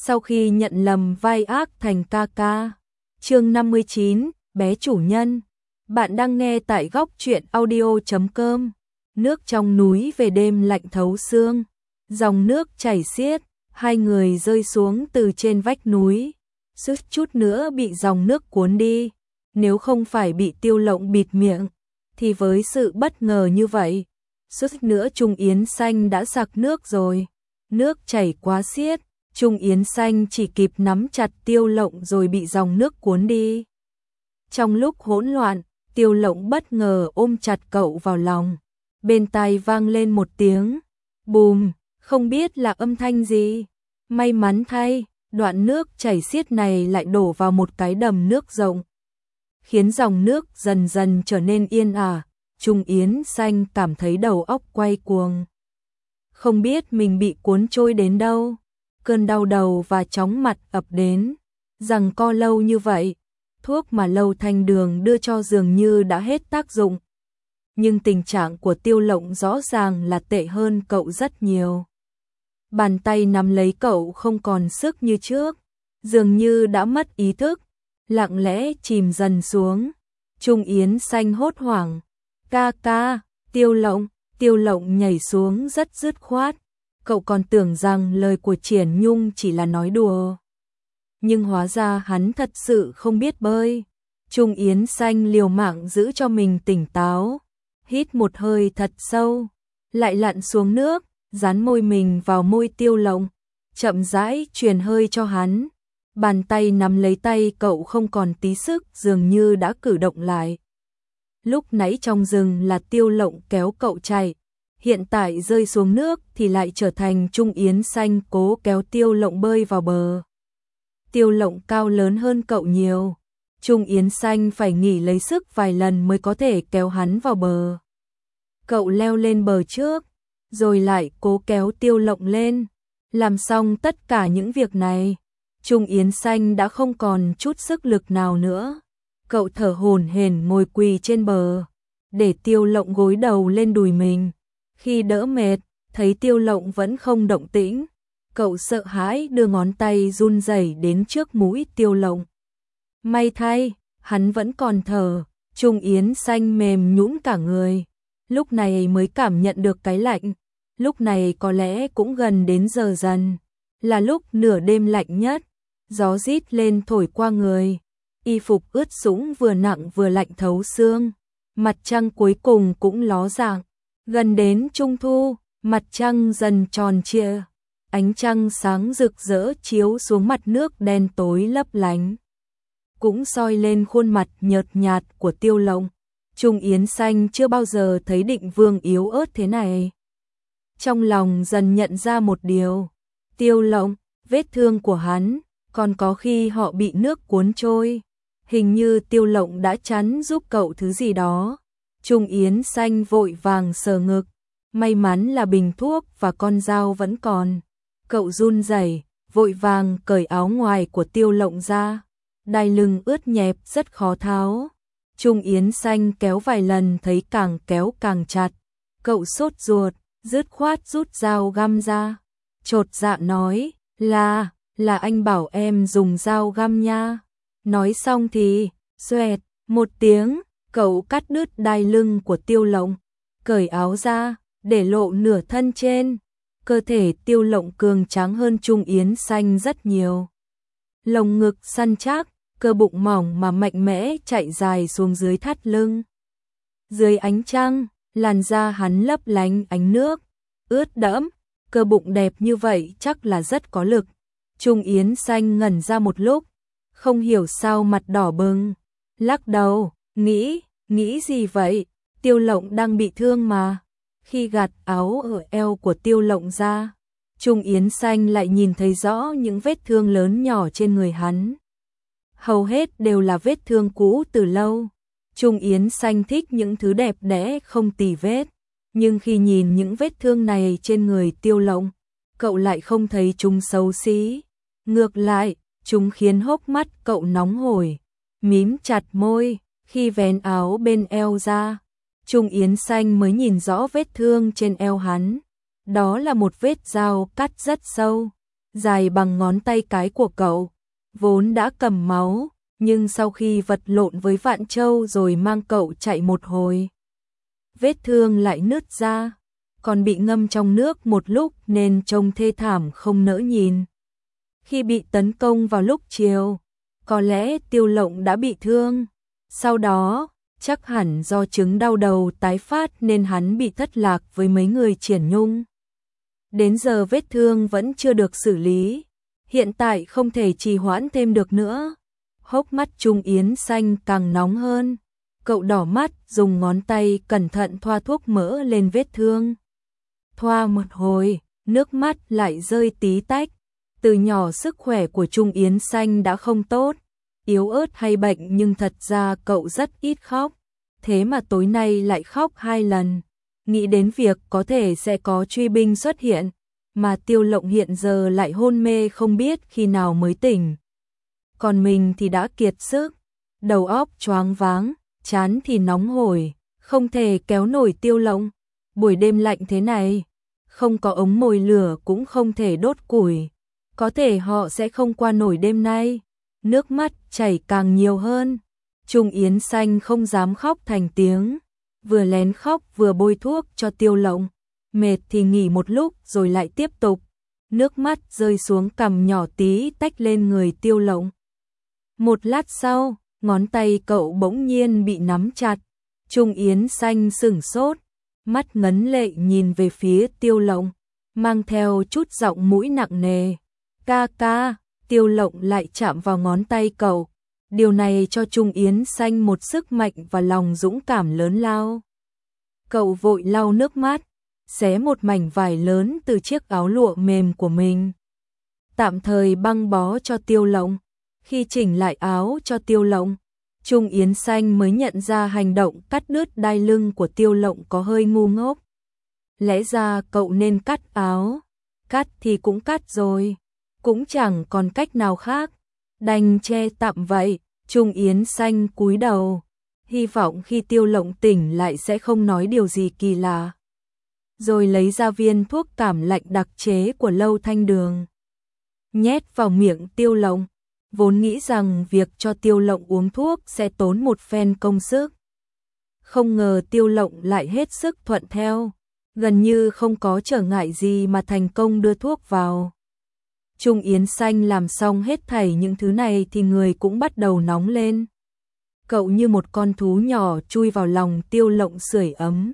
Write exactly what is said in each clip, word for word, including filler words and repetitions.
sau khi nhận lầm vai ác thành ca ca. Chương năm mươi chín, bé chủ nhân. Bạn đang nghe tại góc truyện audio chấm com. Nước trong núi về đêm lạnh thấu xương, dòng nước chảy xiết, hai người rơi xuống từ trên vách núi, suýt chút nữa bị dòng nước cuốn đi. Nếu không phải bị Tiêu Lộng bịt miệng, thì với sự bất ngờ như vậy, suýt nữa Trung Yến Xanh đã sặc nước rồi. Nước chảy quá xiết, Trung Yến Xanh chỉ kịp nắm chặt Tiêu Lộng rồi bị dòng nước cuốn đi. Trong lúc hỗn loạn, Tiêu Lộng bất ngờ ôm chặt cậu vào lòng. Bên tai vang lên một tiếng bùm, không biết là âm thanh gì. May mắn thay, đoạn nước chảy xiết này lại đổ vào một cái đầm nước rộng, khiến dòng nước dần dần trở nên yên ả. Trung Yến Xanh cảm thấy đầu óc quay cuồng, không biết mình bị cuốn trôi đến đâu. Cơn đau đầu và chóng mặt ập đến, giằng co lâu như vậy, thuốc mà Lâu Thanh Đường đưa cho dường như đã hết tác dụng. Nhưng tình trạng của Tiêu Lộng rõ ràng là tệ hơn cậu rất nhiều. Bàn tay nắm lấy cậu không còn sức như trước, dường như đã mất ý thức, lặng lẽ chìm dần xuống. Trung Yến Xanh hốt hoảng, ca ca, Tiêu Lộng, Tiêu Lộng nhảy xuống rất dứt khoát. Cậu còn tưởng rằng lời của Triển Nhung chỉ là nói đùa, nhưng hóa ra hắn thật sự không biết bơi. Trung Yến Xanh liều mạng giữ cho mình tỉnh táo, hít một hơi thật sâu, lại lặn xuống nước, dán môi mình vào môi Tiêu Lộng, chậm rãi truyền hơi cho hắn. Bàn tay nắm lấy tay cậu không còn tí sức, dường như đã cử động lại. Lúc nãy trong rừng là Tiêu Lộng kéo cậu chạy, hiện tại rơi xuống nước thì lại trở thành Trung Yến Xanh cố kéo Tiêu Lộng bơi vào bờ. Tiêu Lộng cao lớn hơn cậu nhiều, Trung Yến Xanh phải nghỉ lấy sức vài lần mới có thể kéo hắn vào bờ. Cậu leo lên bờ trước, rồi lại cố kéo Tiêu Lộng lên. Làm xong tất cả những việc này, Trung Yến Xanh đã không còn chút sức lực nào nữa. Cậu thở hổn hển ngồi quỳ trên bờ, để Tiêu Lộng gối đầu lên đùi mình. Khi đỡ mệt, thấy Tiêu Lộng vẫn không động tĩnh, cậu sợ hãi đưa ngón tay run rẩy đến trước mũi Tiêu Lộng. May thay, hắn vẫn còn thở. Trung Yến Xanh mềm nhũn cả người, lúc này mới cảm nhận được cái lạnh. Lúc này có lẽ cũng gần đến giờ dần, là lúc nửa đêm lạnh nhất. Gió rít lên thổi qua người, y phục ướt sũng vừa nặng vừa lạnh thấu xương. Mặt trăng cuối cùng cũng ló dạng. Gần đến trung thu, mặt trăng dần tròn trịa, ánh trăng sáng rực rỡ chiếu xuống mặt nước đen tối lấp lánh, cũng soi lên khuôn mặt nhợt nhạt của Tiêu Lộng. Trung Yến Xanh chưa bao giờ thấy Định Vương yếu ớt thế này. Trong lòng dần nhận ra một điều, Tiêu Lộng, vết thương của hắn, còn có khi họ bị nước cuốn trôi. Hình như Tiêu Lộng đã chắn giúp cậu thứ gì đó. Trung Yến Xanh vội vàng sờ ngực, may mắn là bình thuốc và con dao vẫn còn. Cậu run rẩy, vội vàng cởi áo ngoài của Tiêu Lộng ra, đai lưng ướt nhẹp rất khó tháo. Trung Yến Xanh kéo vài lần thấy càng kéo càng chặt, cậu sốt ruột, dứt khoát rút dao găm ra, chột dạ nói, là, là anh bảo em dùng dao găm nha. Nói xong thì, xoẹt, một tiếng, cậu cắt đứt đai lưng của Tiêu Lộng, cởi áo ra, để lộ nửa thân trên. Cơ thể Tiêu Lộng cường tráng hơn Trung Yến Xanh rất nhiều. Lồng ngực săn chắc, cơ bụng mỏng mà mạnh mẽ chạy dài xuống dưới thắt lưng. Dưới ánh trăng, làn da hắn lấp lánh ánh nước, ướt đẫm, cơ bụng đẹp như vậy chắc là rất có lực. Trung Yến Xanh ngẩn ra một lúc, không hiểu sao mặt đỏ bừng, lắc đầu, nghĩ, nghĩ gì vậy, Tiêu Lộng đang bị thương mà. Khi gạt áo ở eo của Tiêu Lộng ra, Trung Yến Xanh lại nhìn thấy rõ những vết thương lớn nhỏ trên người hắn. Hầu hết đều là vết thương cũ từ lâu. Trung Yến Xanh thích những thứ đẹp đẽ không tì vết, nhưng khi nhìn những vết thương này trên người Tiêu Lộng, cậu lại không thấy chúng xấu xí. Ngược lại, chúng khiến hốc mắt cậu nóng hổi, mím chặt môi. Khi vén áo bên eo ra, Trung Yến Xanh mới nhìn rõ vết thương trên eo hắn. Đó là một vết dao cắt rất sâu, dài bằng ngón tay cái của cậu, vốn đã cầm máu, nhưng sau khi vật lộn với Vạn Châu rồi mang cậu chạy một hồi, vết thương lại nứt ra, còn bị ngâm trong nước một lúc nên trông thê thảm không nỡ nhìn. Khi bị tấn công vào lúc chiều, có lẽ Tiêu Lộng đã bị thương, sau đó chắc hẳn do chứng đau đầu tái phát nên hắn bị thất lạc với mấy người Triển Nhung. Đến giờ vết thương vẫn chưa được xử lý, hiện tại không thể trì hoãn thêm được nữa. Hốc mắt Trung Yến Xanh càng nóng hơn, cậu đỏ mắt dùng ngón tay cẩn thận thoa thuốc mỡ lên vết thương. Thoa một hồi, nước mắt lại rơi tí tách. Từ nhỏ sức khỏe của Trung Yến Xanh đã không tốt, yếu ớt hay bệnh nhưng thật ra cậu rất ít khóc. Thế mà tối nay lại khóc hai lần. Nghĩ đến việc có thể sẽ có truy binh xuất hiện, mà Tiêu Lộng hiện giờ lại hôn mê không biết khi nào mới tỉnh. Còn mình thì đã kiệt sức, đầu óc choáng váng, trán thì nóng hổi, không thể kéo nổi Tiêu Lộng. Buổi đêm lạnh thế này, không có ống mồi lửa cũng không thể đốt củi. Có thể họ sẽ không qua nổi đêm nay. Nước mắt chảy càng nhiều hơn. Trung Yến Xanh không dám khóc thành tiếng, vừa lén khóc vừa bôi thuốc cho Tiêu Lộng. Mệt thì nghỉ một lúc rồi lại tiếp tục. Nước mắt rơi xuống cằm nhỏ tí tách lên người Tiêu Lộng. Một lát sau, ngón tay cậu bỗng nhiên bị nắm chặt. Trung Yến Xanh sửng sốt, mắt ngấn lệ nhìn về phía Tiêu Lộng, mang theo chút giọng mũi nặng nề. Ca ca, Tiêu Lộng lại chạm vào ngón tay cậu. Điều này cho Trung Yến Xanh một sức mạnh và lòng dũng cảm lớn lao. Cậu vội lau nước mắt, xé một mảnh vải lớn từ chiếc áo lụa mềm của mình. Tạm thời băng bó cho Tiêu Lộng. Khi chỉnh lại áo cho Tiêu Lộng, Trung Yến Xanh mới nhận ra hành động cắt đứt đai lưng của Tiêu Lộng có hơi ngu ngốc. Lẽ ra cậu nên cắt áo. Cắt thì cũng cắt rồi, cũng chẳng còn cách nào khác, đành che tạm vậy. Trung Yến Xanh cúi đầu, hy vọng khi Tiêu Lộng tỉnh lại sẽ không nói điều gì kỳ lạ. Rồi lấy ra viên thuốc cảm lạnh đặc chế của Lâu Thanh Đường, nhét vào miệng Tiêu Lộng. Vốn nghĩ rằng việc cho Tiêu Lộng uống thuốc sẽ tốn một phen công sức. Không ngờ Tiêu Lộng lại hết sức thuận theo, gần như không có trở ngại gì mà thành công đưa thuốc vào. Trung Yến Xanh làm xong hết thảy những thứ này thì người cũng bắt đầu nóng lên. Cậu như một con thú nhỏ chui vào lòng Tiêu Lộng sưởi ấm.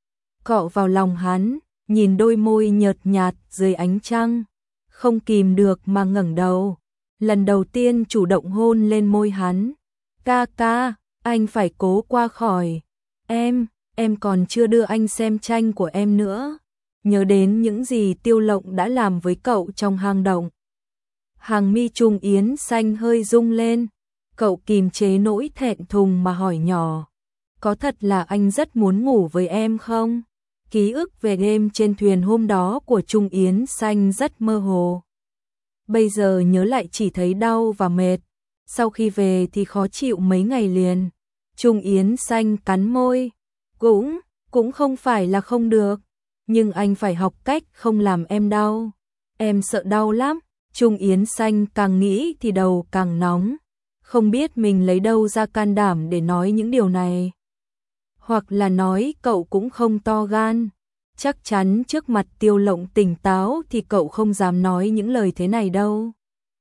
Cọ vào lòng hắn, nhìn đôi môi nhợt nhạt dưới ánh trăng, không kìm được mà ngẩng đầu. Lần đầu tiên chủ động hôn lên môi hắn. Ca ca, anh phải cố qua khỏi. Em, em còn chưa đưa anh xem tranh của em nữa. Nhớ đến những gì Tiêu Lộng đã làm với cậu trong hang động. Hàng mi Trung Yến Xanh hơi rung lên. Cậu kìm chế nỗi thẹn thùng mà hỏi nhỏ. Có thật là anh rất muốn ngủ với em không? Ký ức về đêm trên thuyền hôm đó của Trung Yến Xanh rất mơ hồ. Bây giờ nhớ lại chỉ thấy đau và mệt. Sau khi về thì khó chịu mấy ngày liền. Trung Yến Xanh cắn môi. Cũng, cũng không phải là không được. Nhưng anh phải học cách không làm em đau. Em sợ đau lắm. Trung Yến Xanh càng nghĩ thì đầu càng nóng. Không biết mình lấy đâu ra can đảm để nói những điều này. Hoặc là nói cậu cũng không to gan. Chắc chắn trước mặt Tiêu Lộng tỉnh táo thì cậu không dám nói những lời thế này đâu.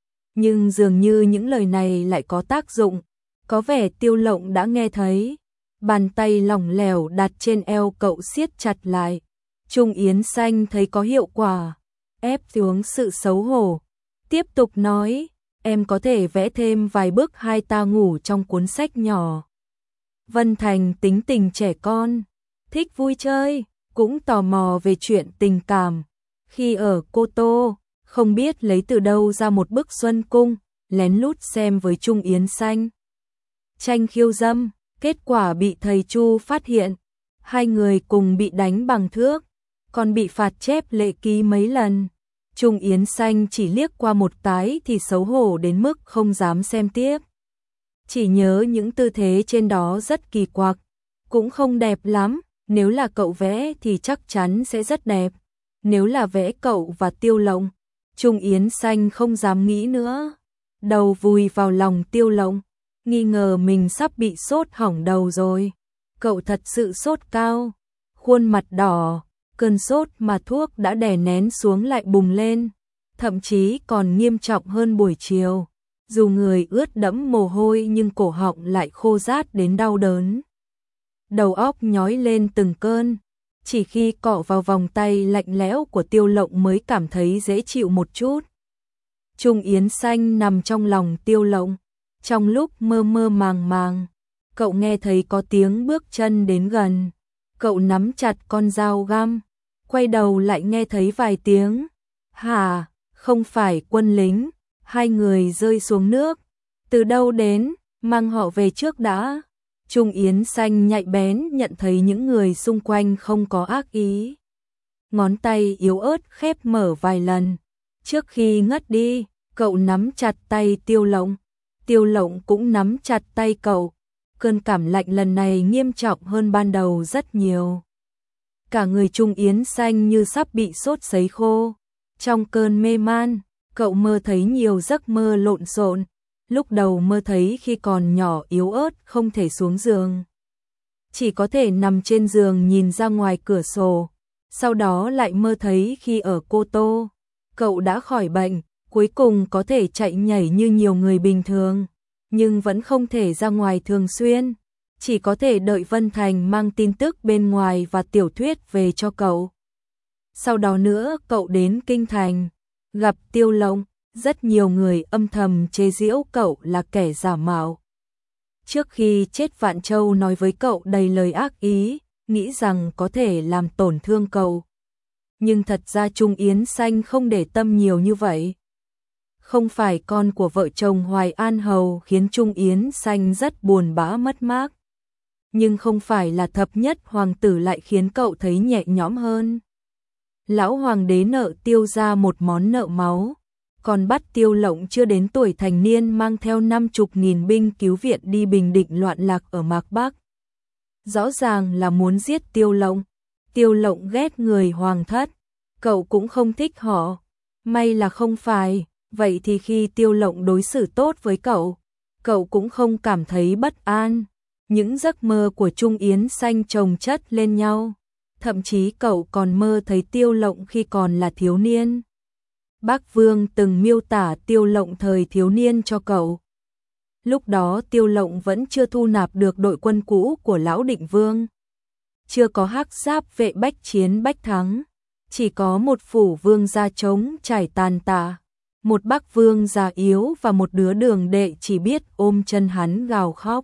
Nhưng dường như những lời này lại có tác dụng. Có vẻ Tiêu Lộng đã nghe thấy. Bàn tay lỏng lẻo đặt trên eo cậu siết chặt lại. Trung Yến Xanh thấy có hiệu quả, ép xuống sự xấu hổ. Tiếp tục nói, em có thể vẽ thêm vài bức hai ta ngủ trong cuốn sách nhỏ. Vân Thành tính tình trẻ con, thích vui chơi, cũng tò mò về chuyện tình cảm. Khi ở Cô Tô, không biết lấy từ đâu ra một bức Xuân Cung, lén lút xem với Trung Yến Xanh. Tranh khiêu dâm, kết quả bị thầy Chu phát hiện. Hai người cùng bị đánh bằng thước, còn bị phạt chép lệ ký mấy lần. Trung Yến Xanh chỉ liếc qua một cái thì xấu hổ đến mức không dám xem tiếp. Chỉ nhớ những tư thế trên đó rất kỳ quặc, cũng không đẹp lắm. Nếu là cậu vẽ thì chắc chắn sẽ rất đẹp. Nếu là vẽ cậu và Tiêu Lộng, Trung Yến Xanh không dám nghĩ nữa, đầu vùi vào lòng Tiêu Lộng, nghi ngờ mình sắp bị sốt hỏng đầu rồi. Cậu thật sự sốt cao, khuôn mặt đỏ, cơn sốt mà thuốc đã đè nén xuống lại bùng lên, thậm chí còn nghiêm trọng hơn buổi chiều. Dù người ướt đẫm mồ hôi nhưng cổ họng lại khô rát đến đau đớn. Đầu óc nhói lên từng cơn, chỉ khi cọ vào vòng tay lạnh lẽo của Tiêu Lộng mới cảm thấy dễ chịu một chút. Trung Yến Xanh nằm trong lòng Tiêu Lộng, trong lúc mơ mơ màng màng, cậu nghe thấy có tiếng bước chân đến gần. Cậu nắm chặt con dao găm, quay đầu lại nghe thấy vài tiếng. Hả, không phải quân lính, hai người rơi xuống nước. Từ đâu đến, mang họ về trước đã. Trung Yến Xanh nhạy bén nhận thấy những người xung quanh không có ác ý. Ngón tay yếu ớt khép mở vài lần. Trước khi ngất đi, cậu nắm chặt tay Tiêu Lộng. Tiêu Lộng cũng nắm chặt tay cậu. Cơn cảm lạnh lần này nghiêm trọng hơn ban đầu rất nhiều. Cả người Trung Yến Xanh như sắp bị sốt sấy khô. Trong cơn mê man, cậu mơ thấy nhiều giấc mơ lộn xộn. Lúc đầu mơ thấy khi còn nhỏ yếu ớt không thể xuống giường, chỉ có thể nằm trên giường nhìn ra ngoài cửa sổ. Sau đó lại mơ thấy khi ở Cô Tô, cậu đã khỏi bệnh, cuối cùng có thể chạy nhảy như nhiều người bình thường, nhưng vẫn không thể ra ngoài thường xuyên, chỉ có thể đợi Vân Thành mang tin tức bên ngoài và tiểu thuyết về cho cậu. Sau đó nữa cậu đến Kinh Thành, gặp Tiêu Lộng, rất nhiều người âm thầm chế giễu cậu là kẻ giả mạo. Trước khi chết Vạn Châu nói với cậu đầy lời ác ý, nghĩ rằng có thể làm tổn thương cậu. Nhưng thật ra Trung Yến Xanh không để tâm nhiều như vậy. Không phải con của vợ chồng Hoài An Hầu khiến Trung Yến Xanh rất buồn bã mất mát. Nhưng không phải là thập nhất hoàng tử lại khiến cậu thấy nhẹ nhõm hơn. Lão hoàng đế nợ Tiêu ra một món nợ máu, còn bắt Tiêu Lộng chưa đến tuổi thành niên mang theo năm chục nghìn binh cứu viện đi bình định loạn lạc ở Mạc Bắc. Rõ ràng là muốn giết Tiêu Lộng. Tiêu Lộng ghét người hoàng thất, cậu cũng không thích họ. May là không phải, vậy thì khi Tiêu Lộng đối xử tốt với cậu, cậu cũng không cảm thấy bất an. Những giấc mơ của Trung Yến Xanh chồng chất lên nhau, thậm chí cậu còn mơ thấy Tiêu Lộng khi còn là thiếu niên. Bác Vương từng miêu tả Tiêu Lộng thời thiếu niên cho cậu. Lúc đó Tiêu Lộng vẫn chưa thu nạp được đội quân cũ của Lão Định Vương. Chưa có hắc giáp vệ bách chiến bách thắng, chỉ có một phủ vương gia trống trải tàn tạ, một Bắc Vương già yếu và một đứa đường đệ chỉ biết ôm chân hắn gào khóc.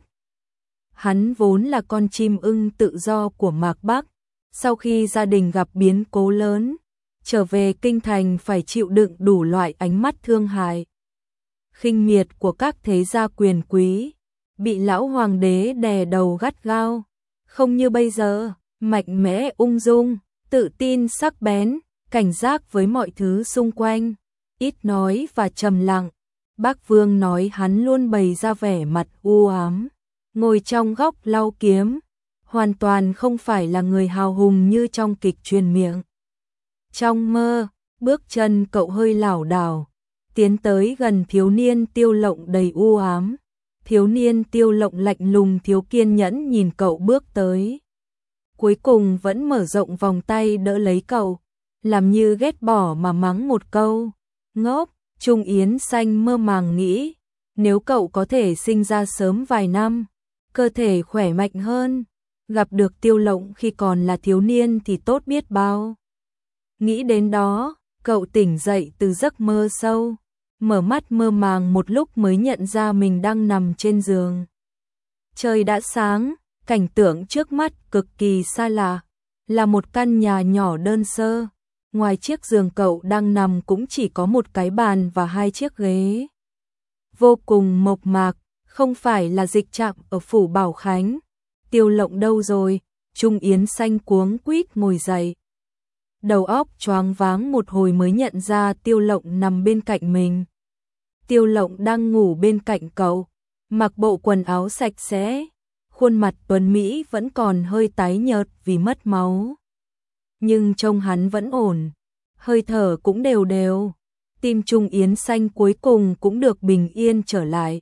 Hắn vốn là con chim ưng tự do của Mạc Bắc, sau khi gia đình gặp biến cố lớn, trở về kinh thành phải chịu đựng đủ loại ánh mắt thương hại, khinh miệt của các thế gia quyền quý, bị lão hoàng đế đè đầu gắt gao, không như bây giờ, mạnh mẽ ung dung, tự tin sắc bén, cảnh giác với mọi thứ xung quanh, ít nói và trầm lặng. Bác Vương nói hắn luôn bày ra vẻ mặt u ám, ngồi trong góc lau kiếm, hoàn toàn không phải là người hào hùng như trong kịch truyền miệng. Trong mơ, bước chân cậu hơi lảo đảo, tiến tới gần thiếu niên Tiêu Lộng đầy u ám. Thiếu niên Tiêu Lộng lạnh lùng thiếu kiên nhẫn nhìn cậu bước tới. Cuối cùng vẫn mở rộng vòng tay đỡ lấy cậu, làm như ghét bỏ mà mắng một câu. Ngốc, Trung Yến Xanh mơ màng nghĩ, nếu cậu có thể sinh ra sớm vài năm, cơ thể khỏe mạnh hơn, gặp được Tiêu Lộng khi còn là thiếu niên thì tốt biết bao. Nghĩ đến đó, cậu tỉnh dậy từ giấc mơ sâu, mở mắt mơ màng một lúc mới nhận ra mình đang nằm trên giường. Trời đã sáng, cảnh tượng trước mắt cực kỳ xa lạ, là một căn nhà nhỏ đơn sơ. Ngoài chiếc giường cậu đang nằm cũng chỉ có một cái bàn và hai chiếc ghế. Vô cùng mộc mạc, không phải là dịch trạm ở phủ Bảo Khánh. Tiêu Lộng đâu rồi? Trung Yến Xanh cuống quýt ngồi dậy. Đầu óc choáng váng một hồi mới nhận ra Tiêu Lộng nằm bên cạnh mình. Tiêu Lộng đang ngủ bên cạnh cậu, mặc bộ quần áo sạch sẽ, khuôn mặt tuấn mỹ vẫn còn hơi tái nhợt vì mất máu. Nhưng trông hắn vẫn ổn, hơi thở cũng đều đều. tim Trung Yến Xanh cuối cùng cũng được bình yên trở lại.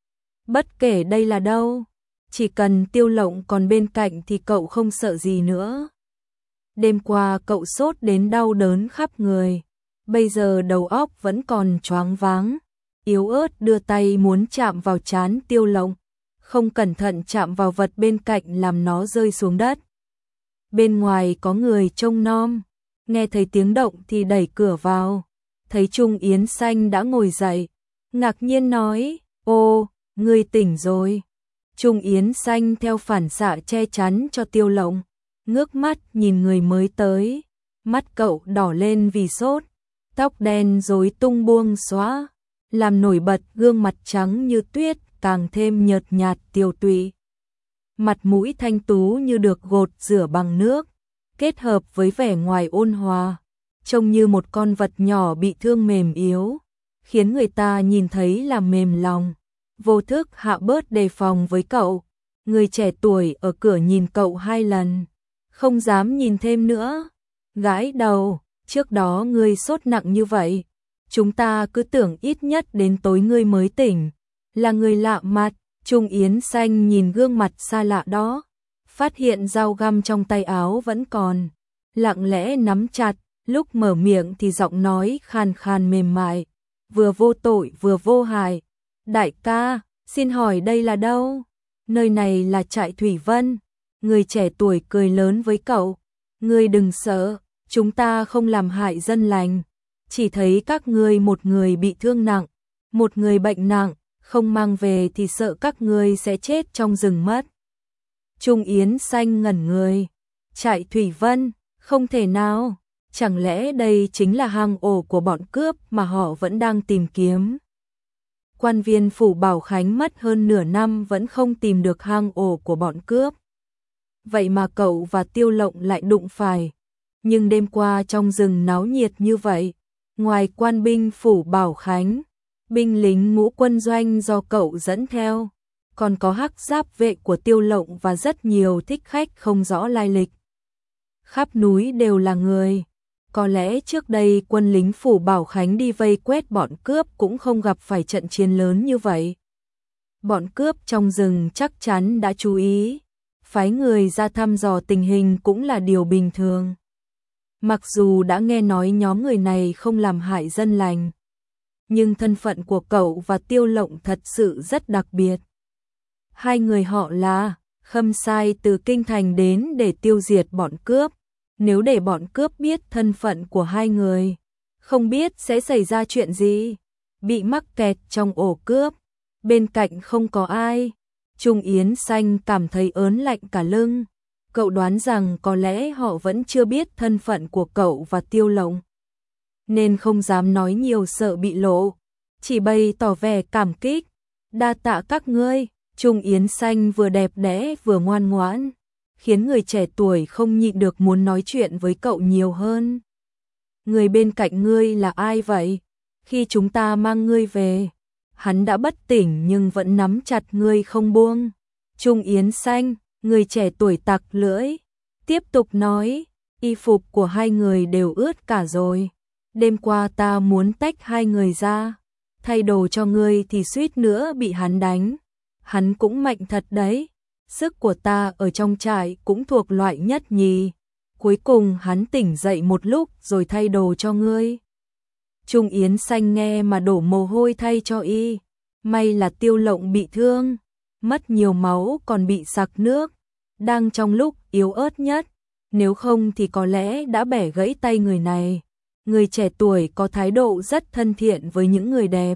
Bất kể đây là đâu, chỉ cần Tiêu Lộng còn bên cạnh thì cậu không sợ gì nữa. Đêm qua cậu sốt đến đau đớn khắp người, bây giờ đầu óc vẫn còn choáng váng, yếu ớt đưa tay muốn chạm vào trán Tiêu Lộng, không cẩn thận chạm vào vật bên cạnh làm nó rơi xuống đất. Bên ngoài có người trông nom, nghe thấy tiếng động thì đẩy cửa vào, thấy Trung Yến Xanh đã ngồi dậy, ngạc nhiên nói, ô, ngươi tỉnh rồi. Trung Yến Xanh theo phản xạ che chắn cho Tiêu Lộng, ngước mắt nhìn người mới tới, mắt cậu đỏ lên vì sốt, tóc đen rối tung buông xóa, làm nổi bật gương mặt trắng như tuyết, càng thêm nhợt nhạt tiều tụy. Mặt mũi thanh tú như được gột rửa bằng nước, kết hợp với vẻ ngoài ôn hòa, trông như một con vật nhỏ bị thương mềm yếu, khiến người ta nhìn thấy là mềm lòng, vô thức hạ bớt đề phòng với cậu. Người trẻ tuổi ở cửa nhìn cậu hai lần, không dám nhìn thêm nữa, gãi đầu, trước đó ngươi sốt nặng như vậy, chúng ta cứ tưởng ít nhất đến tối ngươi mới tỉnh, là người lạ mặt. Trung Yến Xanh nhìn gương mặt xa lạ đó, phát hiện dao găm trong tay áo vẫn còn, lặng lẽ nắm chặt, lúc mở miệng thì giọng nói khàn khàn mềm mại, vừa vô tội vừa vô hại. Đại ca, xin hỏi đây là đâu? Nơi này là trại Thủy Vân. Người trẻ tuổi cười lớn với cậu, ngươi đừng sợ, chúng ta không làm hại dân lành, chỉ thấy các ngươi một người bị thương nặng, một người bệnh nặng, không mang về thì sợ các ngươi sẽ chết trong rừng mất. Trung Yến Xanh ngẩn người, trại Thủy Vân, không thể nào, chẳng lẽ đây chính là hang ổ của bọn cướp mà họ vẫn đang tìm kiếm. Quan viên phủ Bảo Khánh mất hơn nửa năm vẫn không tìm được hang ổ của bọn cướp. Vậy mà cậu và Tiêu Lộng lại đụng phải. Nhưng đêm qua trong rừng náo nhiệt như vậy, ngoài quan binh phủ Bảo Khánh, binh lính ngũ quân doanh do cậu dẫn theo, còn có hắc giáp vệ của Tiêu Lộng và rất nhiều thích khách không rõ lai lịch. Khắp núi đều là người. Có lẽ trước đây quân lính phủ Bảo Khánh đi vây quét bọn cướp cũng không gặp phải trận chiến lớn như vậy. Bọn cướp trong rừng chắc chắn đã chú ý, phái người ra thăm dò tình hình cũng là điều bình thường. Mặc dù đã nghe nói nhóm người này không làm hại dân lành, nhưng thân phận của cậu và Tiêu Lộng thật sự rất đặc biệt. Hai người họ là Khâm Sai từ kinh thành đến để tiêu diệt bọn cướp. Nếu để bọn cướp biết thân phận của hai người, không biết sẽ xảy ra chuyện gì. Bị mắc kẹt trong ổ cướp, bên cạnh không có ai. Trung Yến Xanh cảm thấy ớn lạnh cả lưng. Cậu đoán rằng có lẽ họ vẫn chưa biết thân phận của cậu và Tiêu Lộng, nên không dám nói nhiều sợ bị lộ, chỉ bày tỏ vẻ cảm kích. Đa tạ các ngươi. Trung Yến Xanh vừa đẹp đẽ vừa ngoan ngoãn, khiến người trẻ tuổi không nhịn được muốn nói chuyện với cậu nhiều hơn. Người bên cạnh ngươi là ai vậy? Khi chúng ta mang ngươi về, hắn đã bất tỉnh nhưng vẫn nắm chặt ngươi không buông. Trung Yến Xanh, người trẻ tuổi tặc lưỡi, tiếp tục nói, y phục của hai người đều ướt cả rồi. Đêm qua ta muốn tách hai người ra, thay đồ cho ngươi thì suýt nữa bị hắn đánh. Hắn cũng mạnh thật đấy. Sức của ta ở trong trại cũng thuộc loại nhất nhì. Cuối cùng hắn tỉnh dậy một lúc rồi thay đồ cho ngươi. Trung Yến Xanh nghe mà đổ mồ hôi thay cho y. May là Tiêu Lộng bị thương, mất nhiều máu còn bị sặc nước, đang trong lúc yếu ớt nhất, nếu không thì có lẽ đã bẻ gãy tay người này. Người trẻ tuổi có thái độ rất thân thiện với những người đẹp.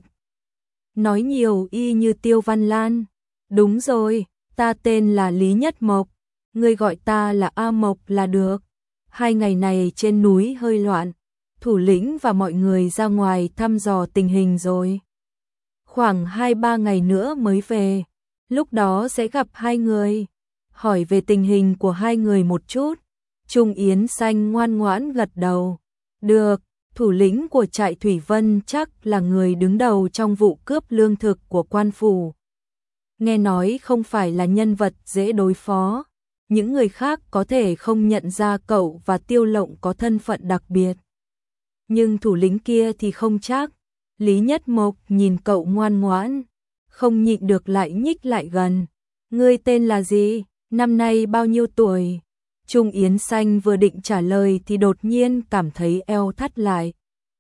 Nói nhiều y như Tiêu Văn Lan. Đúng rồi, ta tên là Lý Nhất Mộc, ngươi gọi ta là A Mộc là được. Hai ngày này trên núi hơi loạn, thủ lĩnh và mọi người ra ngoài thăm dò tình hình rồi. Khoảng hai ba ngày nữa mới về, lúc đó sẽ gặp hai người, hỏi về tình hình của hai người một chút. Trung Yến Xanh ngoan ngoãn gật đầu. Được, thủ lĩnh của trại Thủy Vân chắc là người đứng đầu trong vụ cướp lương thực của quan phủ. Nghe nói không phải là nhân vật dễ đối phó, những người khác có thể không nhận ra cậu và Tiêu Lộng có thân phận đặc biệt. Nhưng thủ lĩnh kia thì không chắc, Lý Nhất Mộc nhìn cậu ngoan ngoãn, không nhịn được lại nhích lại gần. Ngươi tên là gì? Năm nay bao nhiêu tuổi? Trung Yến Xanh vừa định trả lời thì đột nhiên cảm thấy eo thắt lại.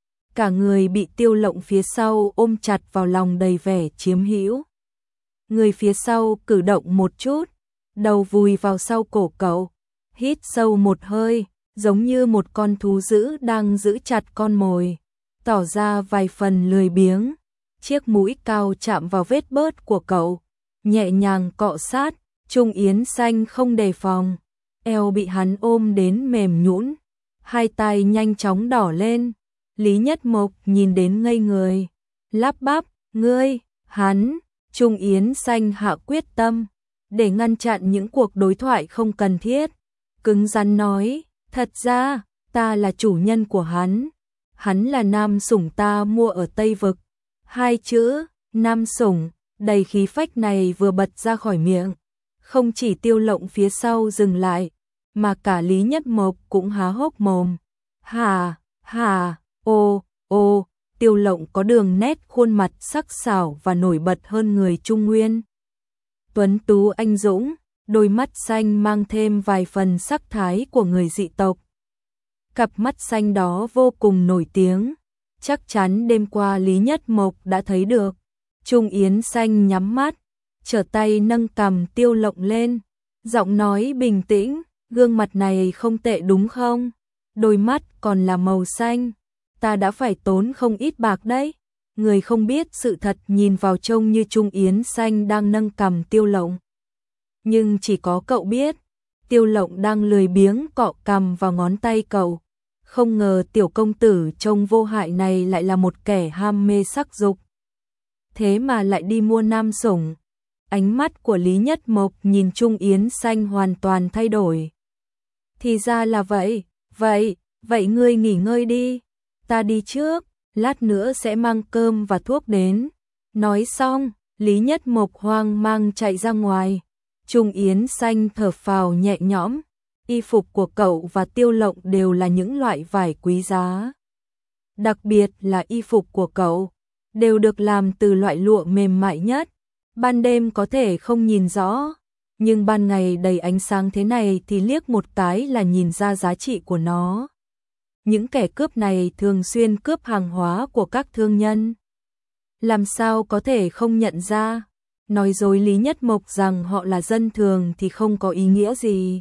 Cả người bị Tiêu Lộng phía sau ôm chặt vào lòng đầy vẻ chiếm hữu. Người phía sau cử động một chút, đầu vùi vào sau cổ cậu, hít sâu một hơi, giống như một con thú dữ đang giữ chặt con mồi, tỏ ra vài phần lười biếng. Chiếc mũi cao chạm vào vết bớt của cậu, nhẹ nhàng cọ sát. Trung Yến Xanh không đề phòng, eo bị hắn ôm đến mềm nhũn, hai tay nhanh chóng đỏ lên. Lý Nhất Mộc nhìn đến ngây người, lắp bắp, ngươi, hắn. Trung Yến Xanh hạ quyết tâm, để ngăn chặn những cuộc đối thoại không cần thiết, cứng rắn nói, thật ra, ta là chủ nhân của hắn, hắn là nam sủng ta mua ở Tây Vực. Hai chữ, nam sủng, đầy khí phách này vừa bật ra khỏi miệng, không chỉ Tiêu Lộng phía sau dừng lại, mà cả Lý Nhất Mộc cũng há hốc mồm. Hà, hà, ô, ô, Tiêu Lộng có đường nét khuôn mặt sắc sảo và nổi bật hơn người Trung Nguyên. Tuấn tú anh dũng, đôi mắt xanh mang thêm vài phần sắc thái của người dị tộc. Cặp mắt xanh đó vô cùng nổi tiếng, chắc chắn đêm qua Lý Nhất Mộc đã thấy được. Trung Yến Xanh nhắm mắt, trở tay nâng cằm Tiêu Lộng lên, giọng nói bình tĩnh, gương mặt này không tệ đúng không? Đôi mắt còn là màu xanh, ta đã phải tốn không ít bạc đấy. Người không biết sự thật nhìn vào trông như Trung Yến Xanh đang nâng cằm Tiêu Lộng. Nhưng chỉ có cậu biết, Tiêu Lộng đang lười biếng cọ cằm vào ngón tay cậu. Không ngờ tiểu công tử trông vô hại này lại là một kẻ ham mê sắc dục. Thế mà lại đi mua nam sủng. Ánh mắt của Lý Nhất Mộc nhìn Trung Yến Xanh hoàn toàn thay đổi. Thì ra là vậy, vậy, vậy ngươi nghỉ ngơi đi, ta đi trước, lát nữa sẽ mang cơm và thuốc đến. Nói xong, Lý Nhất Mộc hoang mang chạy ra ngoài. Trung Yến Xanh thở phào nhẹ nhõm, y phục của cậu và Tiêu Lộng đều là những loại vải quý giá. Đặc biệt là y phục của cậu, đều được làm từ loại lụa mềm mại nhất. Ban đêm có thể không nhìn rõ, nhưng ban ngày đầy ánh sáng thế này thì liếc một cái là nhìn ra giá trị của nó. Những kẻ cướp này thường xuyên cướp hàng hóa của các thương nhân. Làm sao có thể không nhận ra? Nói dối Lý Nhất Mộc rằng họ là dân thường thì không có ý nghĩa gì.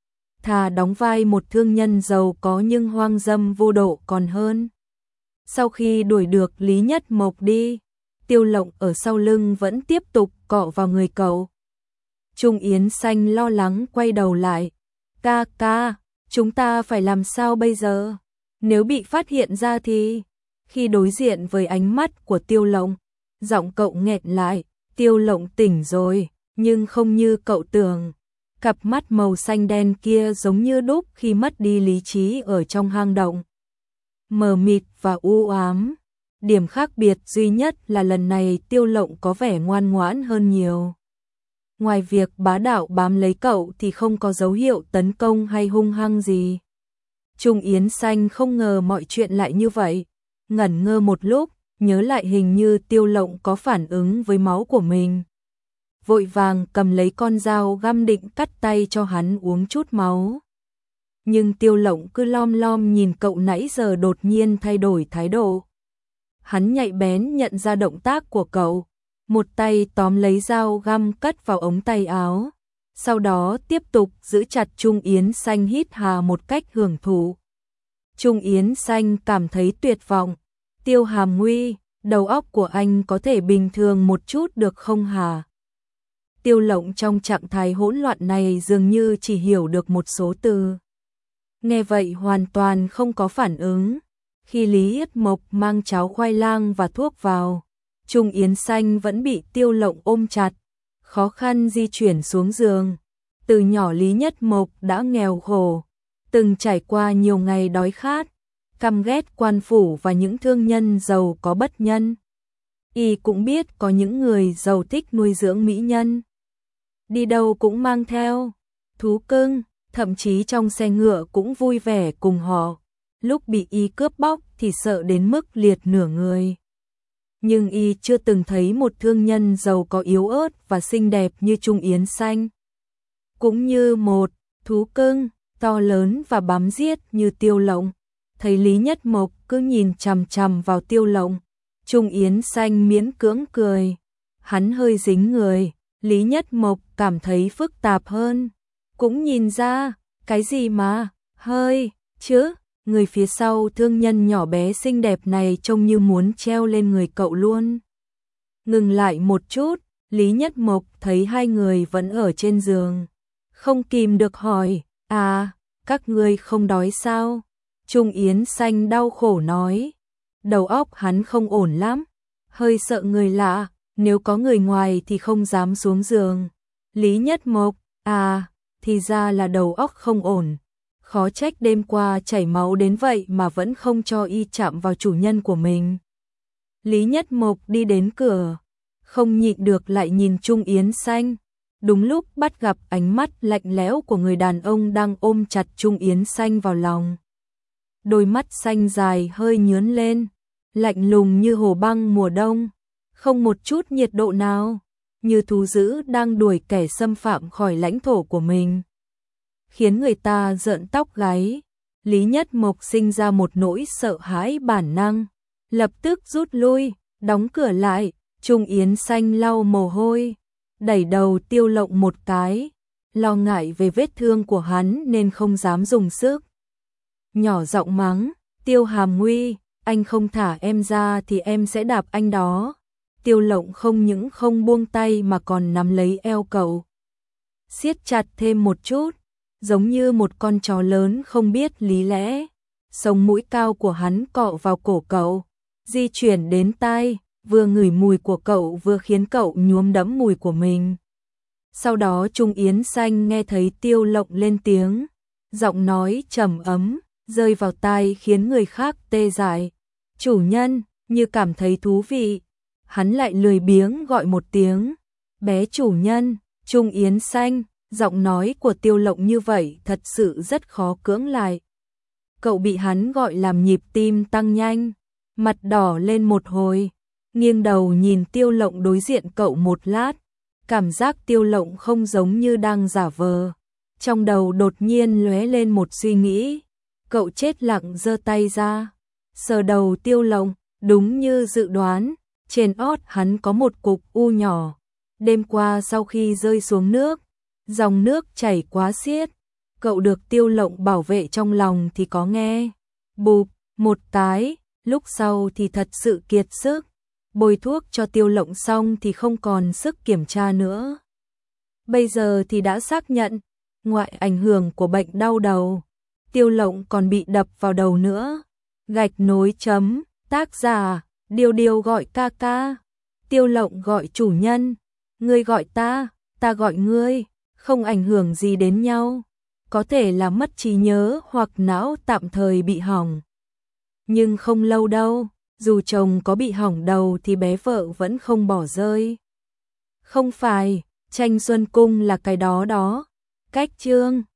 Thà đóng vai một thương nhân giàu có nhưng hoang dâm vô độ còn hơn. Sau khi đuổi được Lý Nhất Mộc đi, Tiêu Lộng ở sau lưng vẫn tiếp tục cọ vào người cậu. Trung Yến Xanh lo lắng quay đầu lại. Ca ca, chúng ta phải làm sao bây giờ? Nếu bị phát hiện ra thì... Khi đối diện với ánh mắt của Tiêu Lộng, giọng cậu nghẹn lại. Tiêu Lộng tỉnh rồi, nhưng không như cậu tưởng. Cặp mắt màu xanh đen kia giống như đúc khi mất đi lý trí ở trong hang động. Mờ mịt và u ám. Điểm khác biệt duy nhất là lần này Tiêu Lộng có vẻ ngoan ngoãn hơn nhiều. Ngoài việc bá đạo bám lấy cậu thì không có dấu hiệu tấn công hay hung hăng gì. Trung Yến Xanh không ngờ mọi chuyện lại như vậy. Ngẩn ngơ một lúc, nhớ lại hình như Tiêu Lộng có phản ứng với máu của mình. Vội vàng cầm lấy con dao găm định cắt tay cho hắn uống chút máu. Nhưng Tiêu Lộng cứ lom lom nhìn cậu nãy giờ đột nhiên thay đổi thái độ. Hắn nhạy bén nhận ra động tác của cậu, một tay tóm lấy dao găm cất vào ống tay áo, sau đó tiếp tục giữ chặt Trung Yến Xanh hít hà một cách hưởng thụ. Trung Yến Xanh cảm thấy tuyệt vọng. Tiêu Hàm Nguy, đầu óc của anh có thể bình thường một chút được không hả? Tiêu Lộng trong trạng thái hỗn loạn này dường như chỉ hiểu được một số từ. Nghe vậy hoàn toàn không có phản ứng. Khi Lý Yết Mộc mang cháo khoai lang và thuốc vào, Trung Yến Xanh vẫn bị Tiêu Lộng ôm chặt, khó khăn di chuyển xuống giường. Từ nhỏ Lý Nhất Mộc đã nghèo khổ, từng trải qua nhiều ngày đói khát, căm ghét quan phủ và những thương nhân giàu có bất nhân. Y cũng biết có những người giàu thích nuôi dưỡng mỹ nhân. Đi đâu cũng mang theo thú cưng, thậm chí trong xe ngựa cũng vui vẻ cùng họ. Lúc bị Y cướp bóc thì sợ đến mức liệt nửa người. nhưng y chưa từng thấy một thương nhân giàu có yếu ớt và xinh đẹp như Trung Yến Xanh. Cũng như một thú cưng to lớn và bám giết như Tiêu Lộng. Thấy Lý Nhất Mộc cứ nhìn chằm chằm vào Tiêu Lộng, Trung Yến Xanh miễn cưỡng cười. Hắn hơi dính người, Lý Nhất Mộc cảm thấy phức tạp hơn. Cũng nhìn ra, cái gì mà, hơi, chứ, người phía sau thương nhân nhỏ bé xinh đẹp này trông như muốn treo lên người cậu luôn. Ngừng lại một chút, Lý Nhất Mộc thấy hai người vẫn ở trên giường. Không kìm được hỏi, à, các ngươi không đói sao? Trung Yến Xanh đau khổ nói. Đầu óc hắn không ổn lắm, hơi sợ người lạ, nếu có người ngoài thì không dám xuống giường. Lý Nhất Mộc, à, thì ra là đầu óc không ổn. Khó trách đêm qua chảy máu đến vậy mà vẫn không cho y chạm vào chủ nhân của mình. Lý Nhất Mộc đi đến cửa, không nhịn được lại nhìn Trung Yến Xanh. Đúng lúc bắt gặp ánh mắt lạnh lẽo của người đàn ông đang ôm chặt Trung Yến Xanh vào lòng. Đôi mắt xanh dài hơi nhướn lên, lạnh lùng như hồ băng mùa đông, không một chút nhiệt độ nào, như thú dữ đang đuổi kẻ xâm phạm khỏi lãnh thổ của mình. Khiến người ta rợn tóc gáy. Lý Nhất Mộc sinh ra một nỗi sợ hãi bản năng, lập tức rút lui, đóng cửa lại. Trung Yến Xanh lau mồ hôi, đẩy đầu Tiêu Lộng một cái, lo ngại về vết thương của hắn nên không dám dùng sức. Nhỏ giọng mắng, Tiêu Hàm Nguy, anh không thả em ra thì em sẽ đạp anh đó. Tiêu Lộng không những không buông tay mà còn nắm lấy eo cậu, siết chặt thêm một chút, giống như một con chó lớn không biết lý lẽ. Sống mũi cao của hắn cọ vào cổ cậu, di chuyển đến tai, vừa ngửi mùi của cậu vừa khiến cậu nhuốm đẫm mùi của mình. Sau đó Trung Yến Xanh nghe thấy Tiêu Lộng lên tiếng, giọng nói trầm ấm, rơi vào tai khiến người khác tê dại. Chủ nhân, như cảm thấy thú vị, hắn lại lười biếng gọi một tiếng, bé chủ nhân. Trung Yến Xanh, giọng nói của Tiêu Lộng như vậy thật sự rất khó cưỡng lại. Cậu bị hắn gọi làm nhịp tim tăng nhanh, mặt đỏ lên một hồi, nghiêng đầu nhìn Tiêu Lộng đối diện cậu một lát, cảm giác Tiêu Lộng không giống như đang giả vờ. Trong đầu đột nhiên lóe lên một suy nghĩ, cậu chết lặng giơ tay ra, sờ đầu Tiêu Lộng, đúng như dự đoán, trên ót hắn có một cục u nhỏ. Đêm qua sau khi rơi xuống nước, dòng nước chảy quá xiết, cậu được Tiêu Lộng bảo vệ trong lòng thì có nghe bụp một cái, lúc sau thì thật sự kiệt sức. Bôi thuốc cho Tiêu Lộng xong thì không còn sức kiểm tra nữa. Bây giờ thì đã xác nhận, ngoại ảnh hưởng của bệnh đau đầu, Tiêu Lộng còn bị đập vào đầu nữa. Gạch nối chấm, tác giả, Điều Điều gọi ca ca, Tiêu Lộng gọi chủ nhân, ngươi gọi ta, ta gọi ngươi, không ảnh hưởng gì đến nhau. Có thể là mất trí nhớ hoặc não tạm thời bị hỏng. Nhưng không lâu đâu, dù chồng có bị hỏng đầu thì bé vợ vẫn không bỏ rơi. Không phải, tranh Xuân Cung là cái đó đó. Cách chương